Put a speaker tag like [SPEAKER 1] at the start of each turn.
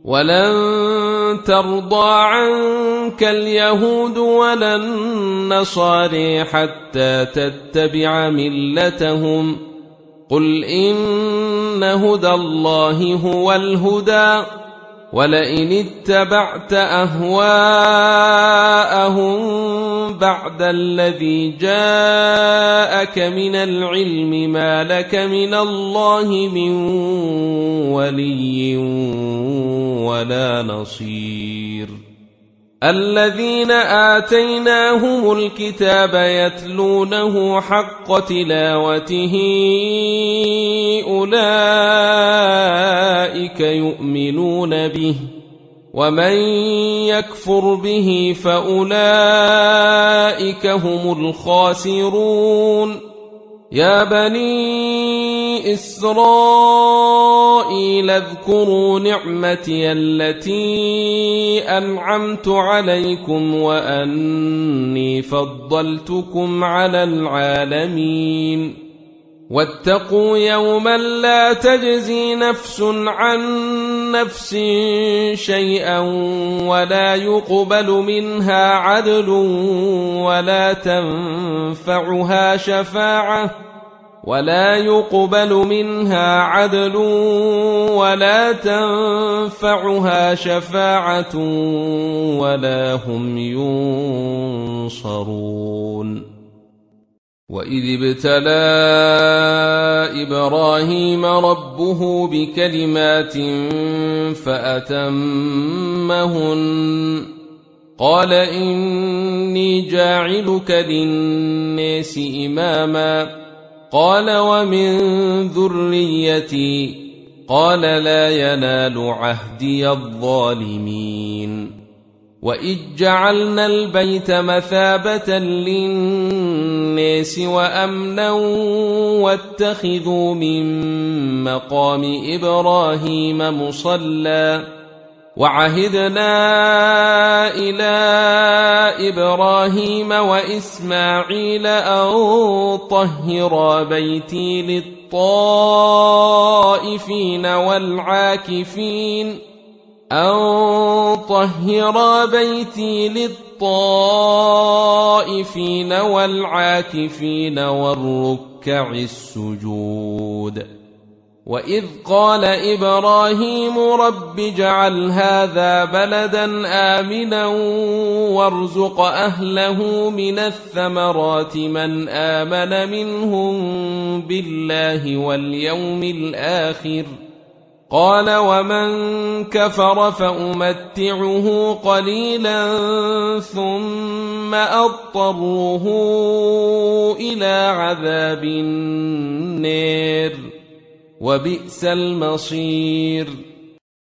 [SPEAKER 1] ولن ترضى عنك اليهود ولا النصارى حتى تتبع ملتهم قل إن هدى الله هو الهدى ولئن اتبعت أهواءهم بعد الذي جاءك من العلم ما لك من الله من ولي ولا نصير الذين آتيناهم الكتاب يتلونه حق تلاوته أولئك يؤمنون به ومن يكفر به فأولئك هم الخاسرون يا بني إسرائيل اذكروا نعمتي التي أنعمت عليكم وأني فضلتكم على العالمين واتقوا يوما لا تجزي نفس عن نفس شيئا ولا يقبل منها عدل ولا تنفعها شفاعة ولا هم ينصرون وإذ ابتلى إبراهيم ربه بكلمات فأتمهن قال إني جاعلك للناس إماما قال ومن ذريتي قال لا ينال عهدي الظالمين وإذ جعلنا البيت مثابة للناس وأمنا واتخذوا من مقام إبراهيم مصلى وعهدنا إلى إبراهيم وإسماعيل أن طهرا بيتي للطائفين والعاكفين والركع السجود وإذ قال إبراهيم رب اجعل هذا بلدا آمنا وارزق أهله من الثمرات من آمن منهم بالله واليوم الآخر قال ومن كفر فأمتعه قليلا ثم أضطره إلى عذاب النار وبئس المصير